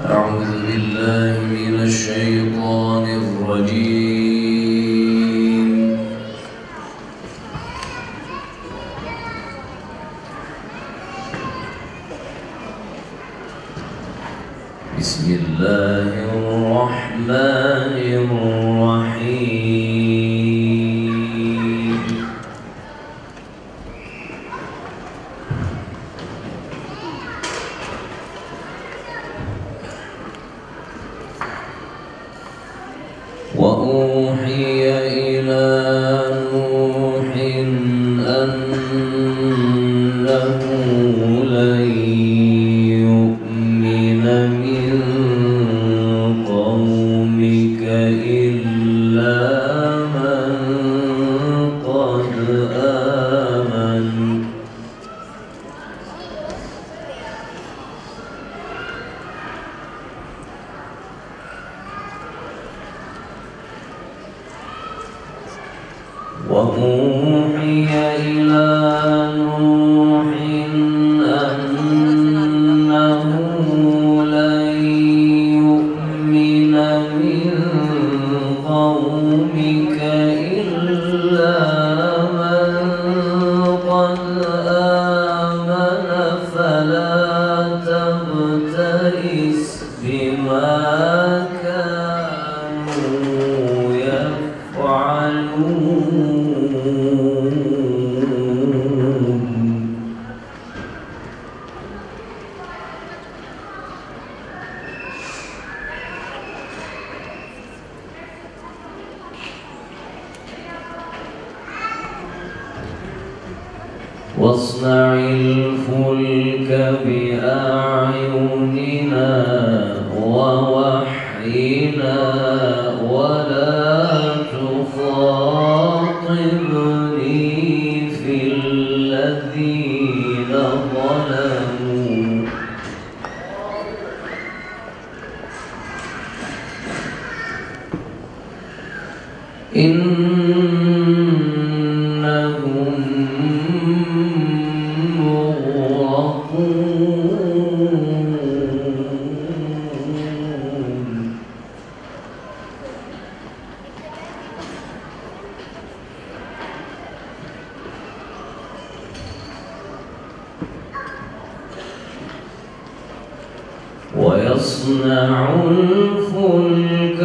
أعوذ بالله من الشيطان الرجيم. بسم الله الرحمن الرحيم. وأوحي إلى نوح أنه لن يؤمن من قومك إلا من قد آمن وأوحي إلى نوح أنه لن يؤمن من قومك إلا من قد آمن فلا تبتئس بما كانوا يفعلون. واصنع الفلك بأعيننا ووحينا ولا تخاطبني في الذين ظلموا إنهم مغرقون. ويصنع الفلك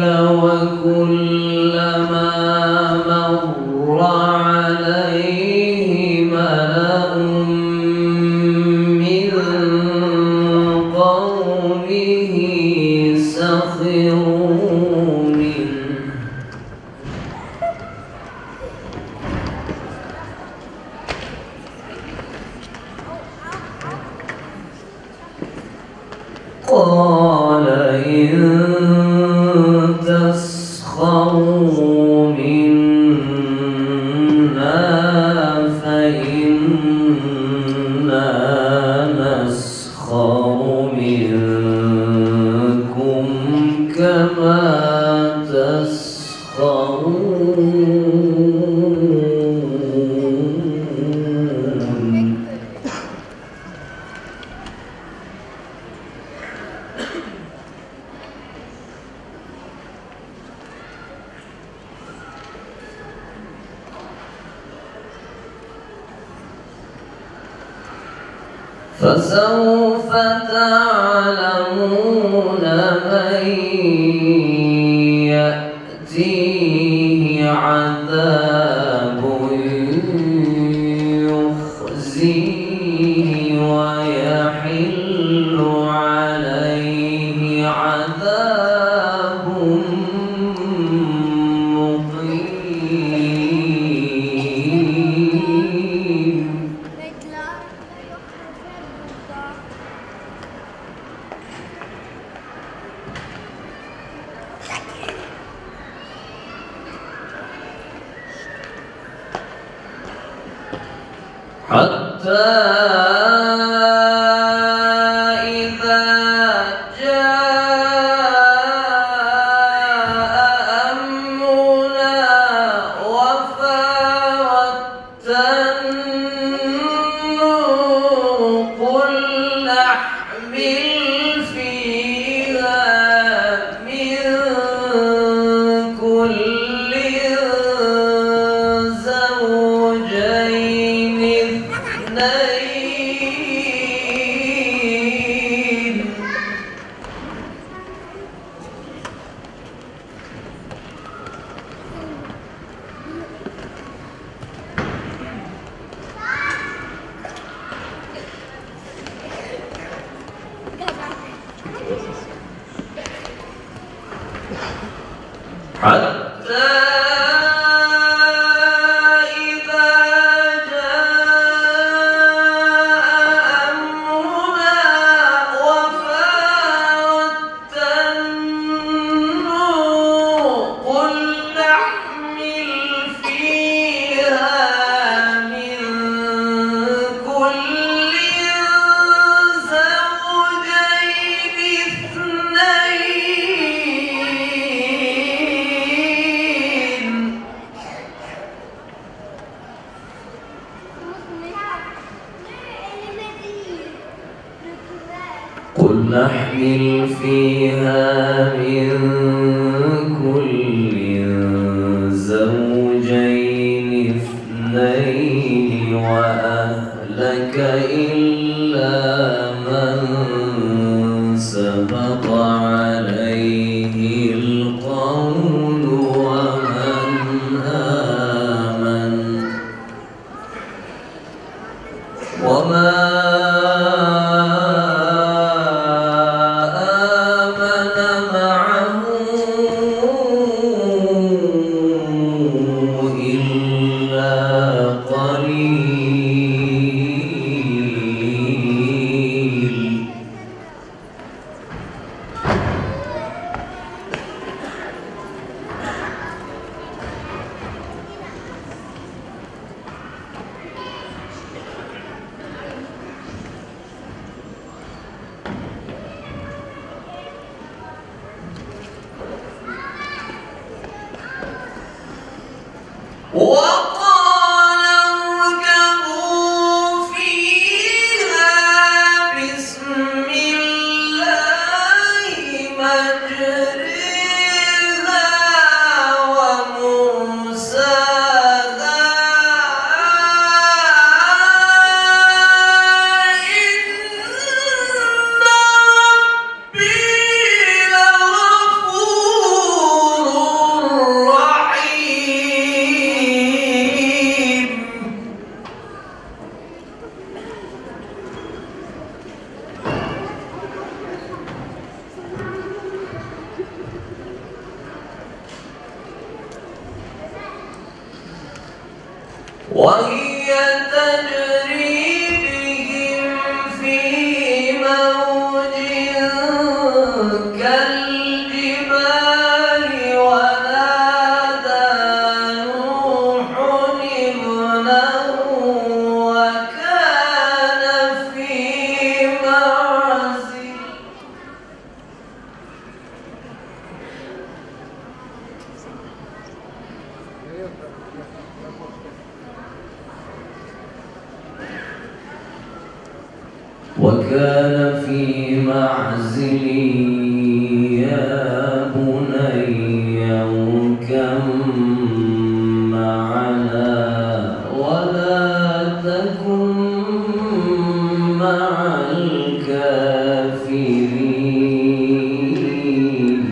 وكلما مر عليه ملأ من قومه سخروا منه قال إن تسخروا منا فإنا نسخر منكم كما تسخرون. فسوف تعلمون من يأتيه عذاب يخزيه ويحل عليه عذاب مقيم. حتى إذا جاء أمرنا وفارت النور قل نحمل فيها حتى إذا جاء أمرنا وفارت النور قل نحمل فيها من كل زوجين اثنين قل نحمل فيها من كل زوجين اثنين وأهلك إلا من سبق عليه القول ومن آمن وما آمن معه إلا قليل وقال اركبوا فيها بسم الله مجريها ومرساها إن ربي لغفور رحيم وهي تجري بهم في موج كالجبال ونادى نوح ابنه وكان في معزل يا بني اركب معنا ولا تكن مع الكافرين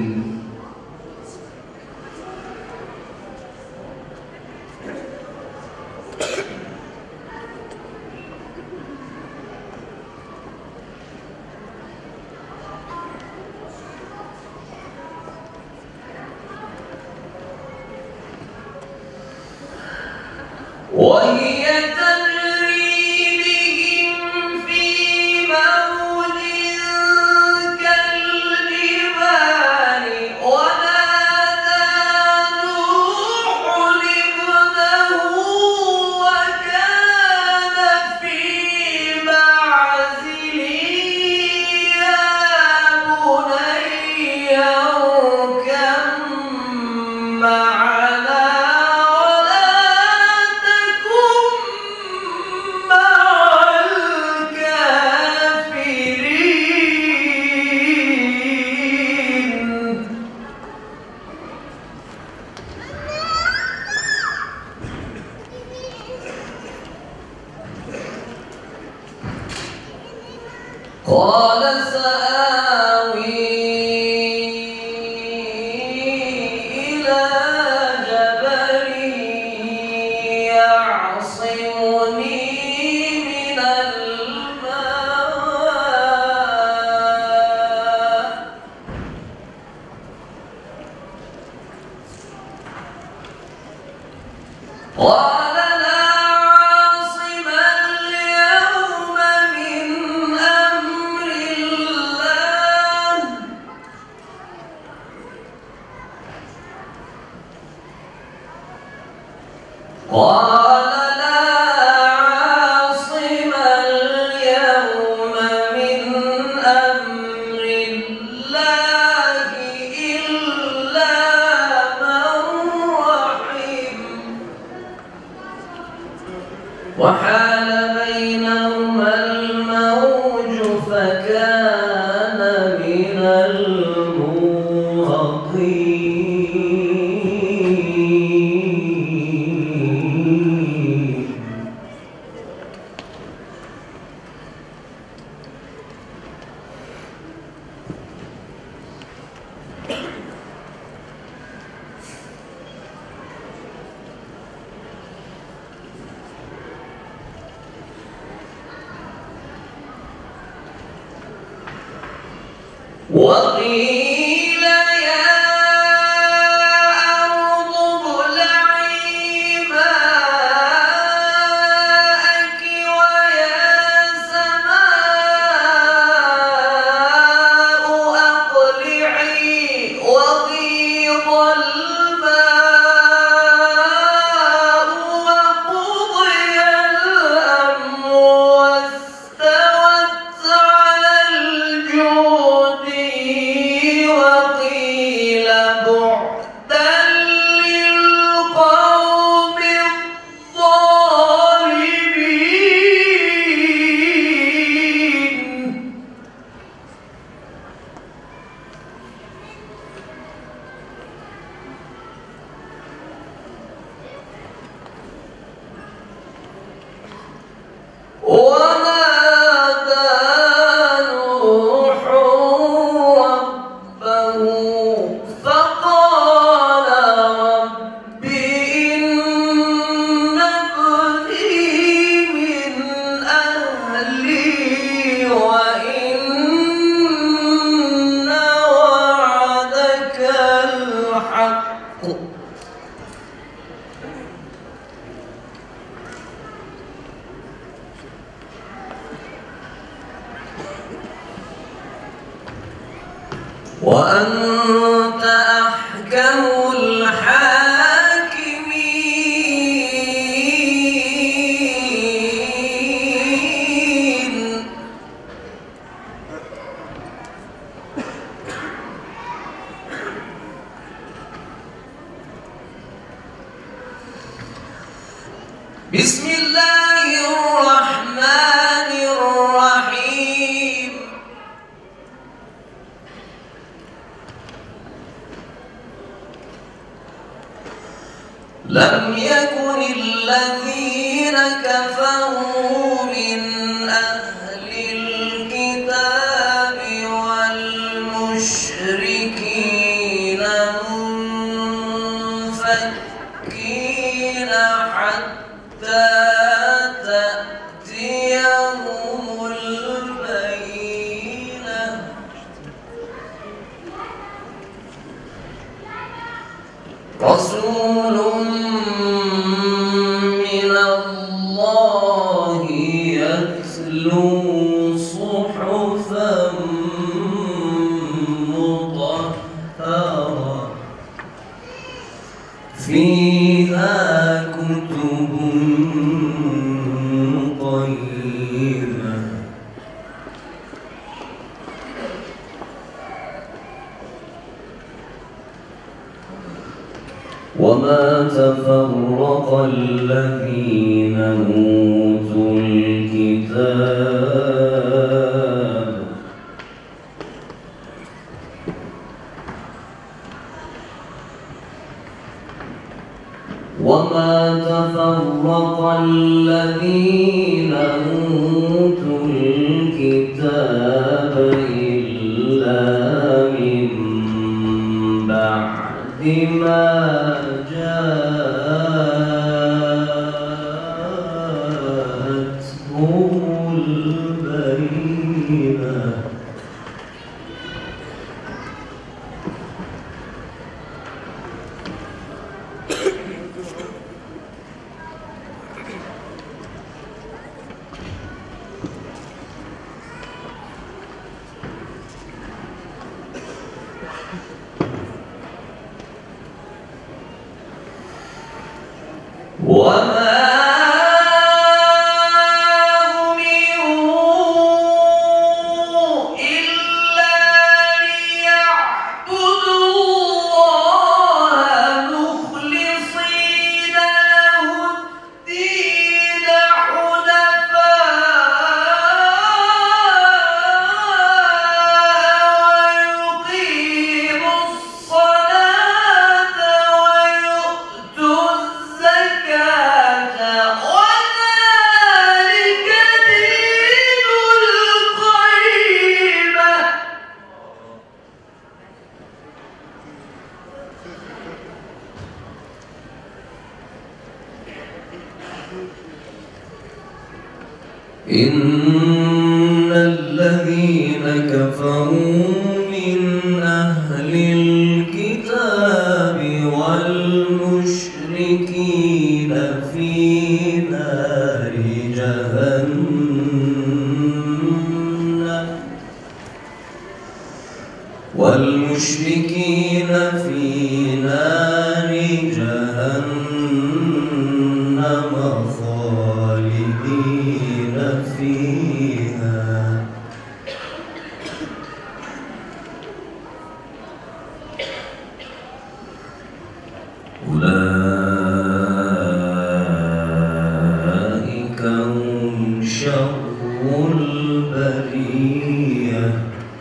وهي تجري بهم في موج كالجبال ونادى نوح ابنه وكان في معزل يا بني اركب معنا قال سآوي إلى جبل يعصمني من الماء وقيل يا أرض ابلعي ماءك ويا سماء أقلعي وغيض الماء وقضي الأمر واستوت على الجود وقيل بعدا للقوم الظالمين. ونادى نوح ربه فقال رب إن ابني من أهلي وإن وعدك الحق وأنت أحكم الحاكمين. بسم الله الرحمن الرحيم. لم يكن الذين كفروا من أهل الكتاب والمشركين منفكين حتى تأتيهم البينة. رسول من الله يتلو صحفا مطهرة فيها كتب قيمة. وما تفرق الذين أوتوا الكتاب إلا من بعد ما جاءتهم البينة. وما أمروا إلا ليعبدوا الله مخلصين له الدين حنفاء ويقيموا الصلاة ويؤتوا الزكاة وذلك دين القيمة. إن الذين كفروا من والمشركين في نار جهنم خالدين فيها أولئك هم شر البرية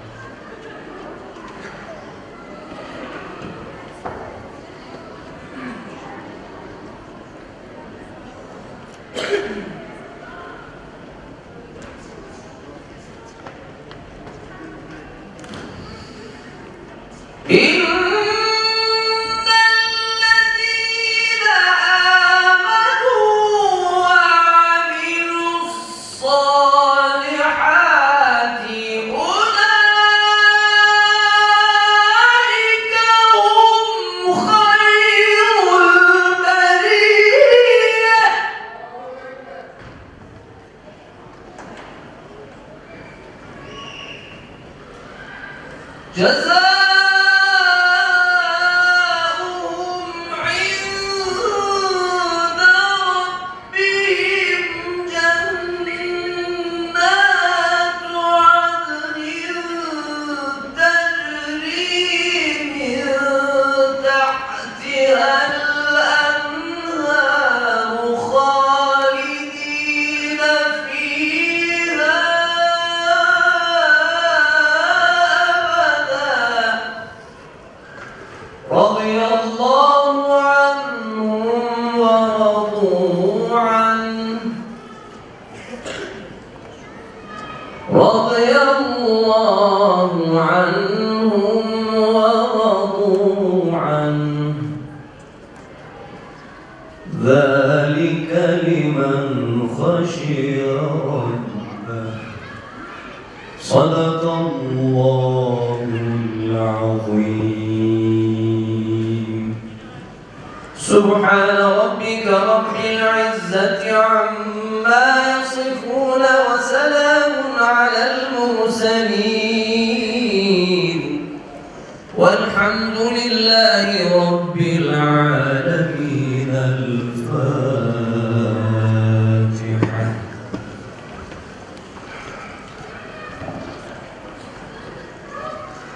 إن الذين آمنوا وعملوا الصالحات أولئك هم خير البرية جزاؤهم عند ربهم جنات عدن تجري من تحتها الأنهار خالدين فيها رضي الله عنهم ورضوا عنه رضي الله عنهم ورضوا عنه ذلك لمن خشي ربه صدق الله العظيم. سبحان ربك رب العزة عما يصفون وسلام على المرسلين والحمد لله رب العالمين.